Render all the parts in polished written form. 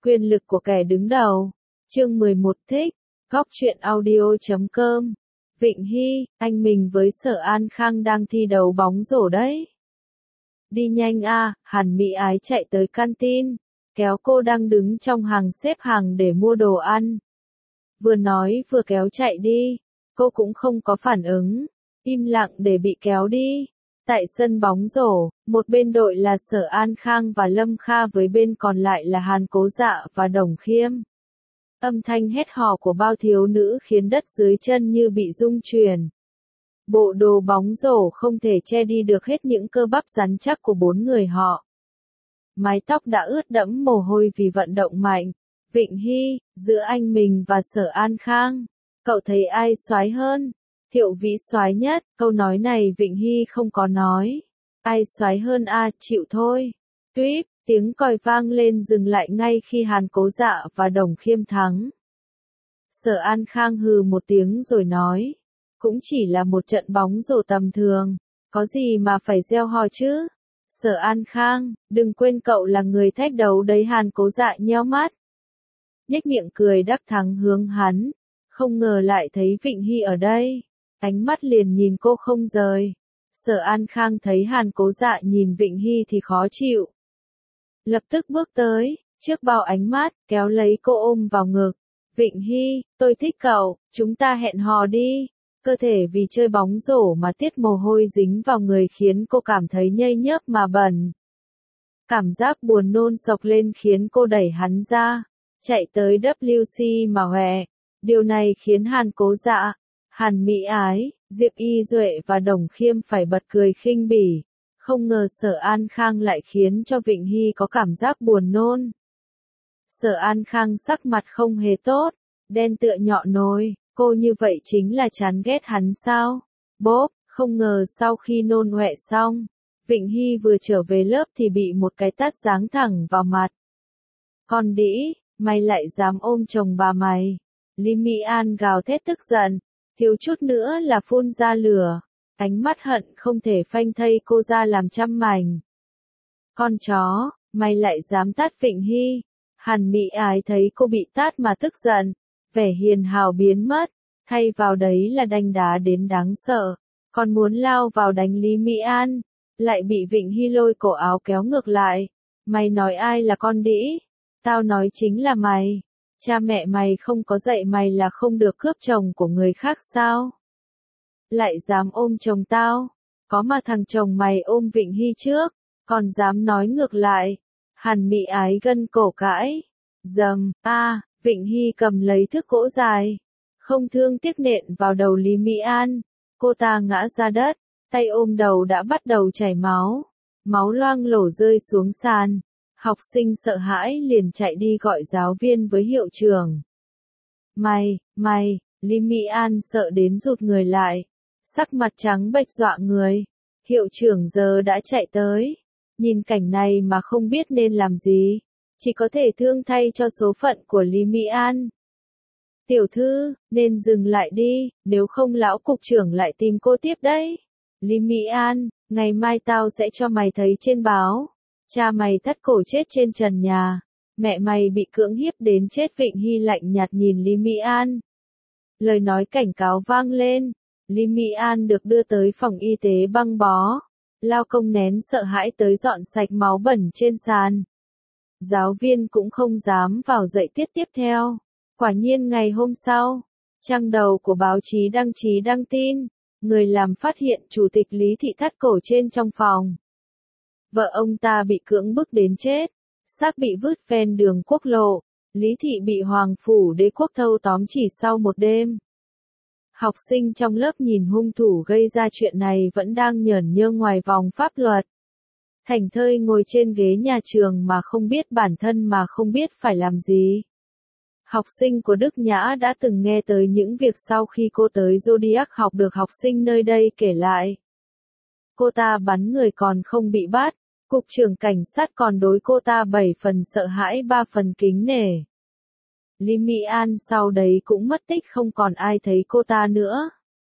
Quyền lực của kẻ đứng đầu. Chương 11 thích. Góc truyện audio.com. Vịnh Hy, anh mình với Sở An Khang đang thi đấu bóng rổ đấy. Đi nhanh a, Hàn Mỹ Ái chạy tới canteen, kéo cô đang đứng trong hàng xếp hàng để mua đồ ăn. Vừa nói vừa kéo chạy đi, cô cũng không có phản ứng, im lặng để bị kéo đi. Tại sân bóng rổ, một bên đội là Sở An Khang và Lâm Kha với bên còn lại là Hàn Cố Dạ và Đồng Khiêm. Âm thanh hét hò của bao thiếu nữ khiến đất dưới chân như bị rung chuyển. Bộ đồ bóng rổ không thể che đi được hết những cơ bắp rắn chắc của bốn người họ. Mái tóc đã ướt đẫm mồ hôi vì vận động mạnh. Vịnh Hy, giữa anh mình và Sở An Khang, cậu thấy ai soái hơn? Thiệu Vĩ soái nhất. Câu nói này Vịnh Hy không có nói. Ai soái hơn a, chịu thôi. Tuýp, tiếng còi vang lên dừng lại ngay khi Hàn Cố Dạ và Đồng Khiêm thắng. Sở An Khang hừ một tiếng rồi nói, cũng chỉ là một trận bóng rổ tầm thường, có gì mà phải reo hò chứ? Sở An Khang, đừng quên cậu là người thách đấu đấy. Hàn Cố Dạ nheo mắt, nhếch miệng cười đắc thắng hướng hắn, không ngờ lại thấy Vịnh Hy ở đây, ánh mắt liền nhìn cô không rời. Sở An Khang thấy Hàn Cố Dạ nhìn Vịnh Hy thì khó chịu. Lập tức bước tới, trước bao ánh mắt, kéo lấy cô ôm vào ngực. Vịnh Hy, tôi thích cậu, chúng ta hẹn hò đi. Cơ thể vì chơi bóng rổ mà tiết mồ hôi dính vào người khiến cô cảm thấy nhây nhớp mà bẩn. Cảm giác buồn nôn sộc lên khiến cô đẩy hắn ra, chạy tới WC mà hòe. Điều này khiến Hàn Cố Dạ, Hàn Mỹ Ái, Diệp Y Duệ và Đồng Khiêm phải bật cười khinh bỉ. Không ngờ Sở An Khang lại khiến cho Vịnh Hy có cảm giác buồn nôn. Sở An Khang sắc mặt không hề tốt, đen tựa nhọ nồi, cô như vậy chính là chán ghét hắn sao? Bốp, không ngờ sau khi nôn ọe xong, Vịnh Hy vừa trở về lớp thì bị một cái tát giáng thẳng vào mặt. Con đĩ, mày lại dám ôm chồng bà mày? Lý Mỹ An gào thét tức giận, thiếu chút nữa là phun ra lửa. Ánh mắt hận không thể phanh thây cô ra làm trăm mảnh. Con chó, mày lại dám tát Vịnh Hy? Hàn Mỹ Ái thấy cô bị tát mà tức giận, vẻ hiền hào biến mất, thay vào đấy là đanh đá đến đáng sợ. Còn muốn lao vào đánh Lý Mỹ An, lại bị Vịnh Hy lôi cổ áo kéo ngược lại. Mày nói ai là con đĩ? Tao nói chính là mày. Cha mẹ mày không có dạy mày là không được cướp chồng của người khác sao? Lại dám ôm chồng tao, có mà thằng chồng mày ôm Vịnh Hy trước, còn dám nói ngược lại. Hàn Mỹ Ái gân cổ cãi, dầm, Vịnh Hy cầm lấy thước gỗ dài, không thương tiếc nện vào đầu Lý Mỹ An, cô ta ngã ra đất, tay ôm đầu đã bắt đầu chảy máu, máu loang lổ rơi xuống sàn. Học sinh sợ hãi liền chạy đi gọi giáo viên với hiệu trưởng. Mày, Lý Mỹ An sợ đến rụt người lại, sắc mặt trắng bệch dọa người. Hiệu trưởng giờ đã chạy tới, nhìn cảnh này mà không biết nên làm gì, chỉ có thể thương thay cho số phận của Lý Mỹ An. Tiểu thư, nên dừng lại đi, nếu không lão cục trưởng lại tìm cô tiếp đấy. Lý Mỹ An, ngày mai tao sẽ cho mày thấy trên báo. Cha mày thắt cổ chết trên trần nhà, mẹ mày bị cưỡng hiếp đến chết. Vịnh Hy lạnh nhạt nhìn Lý Mỹ An. Lời nói cảnh cáo vang lên, Lý Mỹ An được đưa tới phòng y tế băng bó. Lao công nén sợ hãi tới dọn sạch máu bẩn trên sàn. Giáo viên cũng không dám vào dạy tiết tiếp theo. Quả nhiên ngày hôm sau, trang đầu của báo chí đăng tin, người làm phát hiện chủ tịch Lý Thị thắt cổ trên trong phòng. Vợ ông ta bị cưỡng bức đến chết, xác bị vứt ven đường quốc lộ. Lý Thị bị Hoàng phủ Đế quốc thâu tóm chỉ sau một đêm. Học sinh trong lớp nhìn hung thủ gây ra chuyện này vẫn đang nhởn nhơ ngoài vòng pháp luật. Thảnh thơi ngồi trên ghế nhà trường mà không biết bản thân mà không biết phải làm gì. Học sinh của Đức Nhã đã từng nghe tới những việc sau khi cô tới Zodiac học được học sinh nơi đây kể lại. Cô ta bắn người còn không bị bắt, cục trưởng cảnh sát còn đối cô ta 7 phần sợ hãi 3 phần kính nể. Lý Mỹ An sau đấy cũng mất tích, không còn ai thấy cô ta nữa.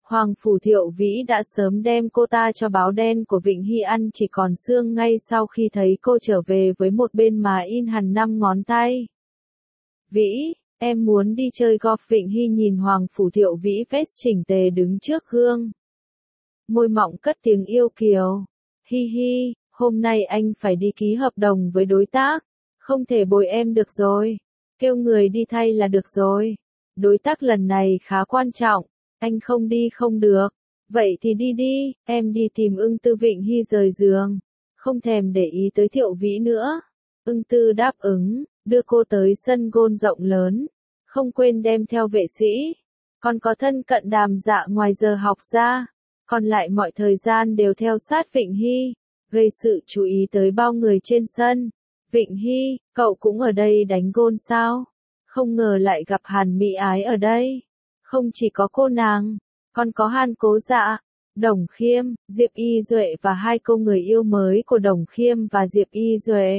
Hoàng Phủ Thiệu Vĩ đã sớm đem cô ta cho báo đen của Vịnh Hy ăn chỉ còn xương ngay sau khi thấy cô trở về với một bên má in hằn 5 ngón tay. Vĩ, em muốn đi chơi golf. Vịnh Hy nhìn Hoàng Phủ Thiệu Vĩ vest chỉnh tề đứng trước gương. Môi mọng cất tiếng yêu kiều. Hi hi, hôm nay anh phải đi ký hợp đồng với đối tác. Không thể bồi em được rồi. Kêu người đi thay là được rồi. Đối tác lần này khá quan trọng. Anh không đi không được. Vậy thì đi đi, em đi tìm Ưng Tư. Vịnh Hy rời giường. Không thèm để ý tới Thiệu Vĩ nữa. Ưng Tư đáp ứng, đưa cô tới sân golf rộng lớn. Không quên đem theo vệ sĩ. Còn có thân cận Đàm Dạ ngoài giờ học ra. Còn lại mọi thời gian đều theo sát Vịnh Hy. Gây sự chú ý tới bao người trên sân. Vịnh Hy, cậu cũng ở đây đánh golf sao? Không ngờ lại gặp Hàn Mỹ Ái ở đây. Không chỉ có cô nàng, còn có Hàn Cố Dạ, Đồng Khiêm, Diệp Y Duệ và hai cô người yêu mới của Đồng Khiêm và Diệp Y Duệ.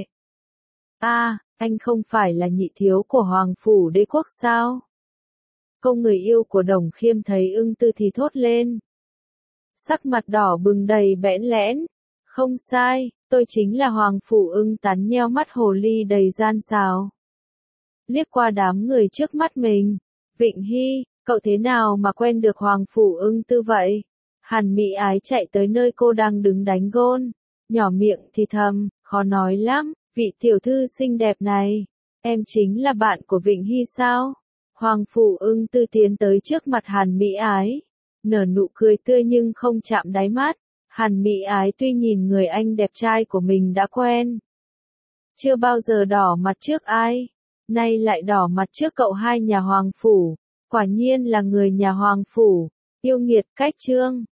Anh không phải là nhị thiếu của Hoàng Phủ Đế Quốc sao? Cô người yêu của Đồng Khiêm thấy Ưng Tư thì thốt lên. Sắc mặt đỏ bừng đầy bẽn lẽn. Không sai, tôi chính là Hoàng Phủ. Ưng Tán nheo mắt hồ ly đầy gian xào. Liếc qua đám người trước mắt mình. Vịnh Hy, cậu thế nào mà quen được Hoàng Phủ Ưng Tư vậy? Hàn Mỹ Ái chạy tới nơi cô đang đứng đánh golf. Nhỏ miệng thì thầm, khó nói lắm, vị tiểu thư xinh đẹp này. Em chính là bạn của Vịnh Hy sao? Hoàng Phủ Ưng Tư tiến tới trước mặt Hàn Mỹ Ái. Nở nụ cười tươi nhưng không chạm đáy mắt. Hàn Mỹ Ái tuy nhìn người anh đẹp trai của mình đã quen. Chưa bao giờ đỏ mặt trước ai. Nay lại đỏ mặt trước cậu hai nhà Hoàng Phủ. Quả nhiên là người nhà Hoàng Phủ. Yêu nghiệt cách trương.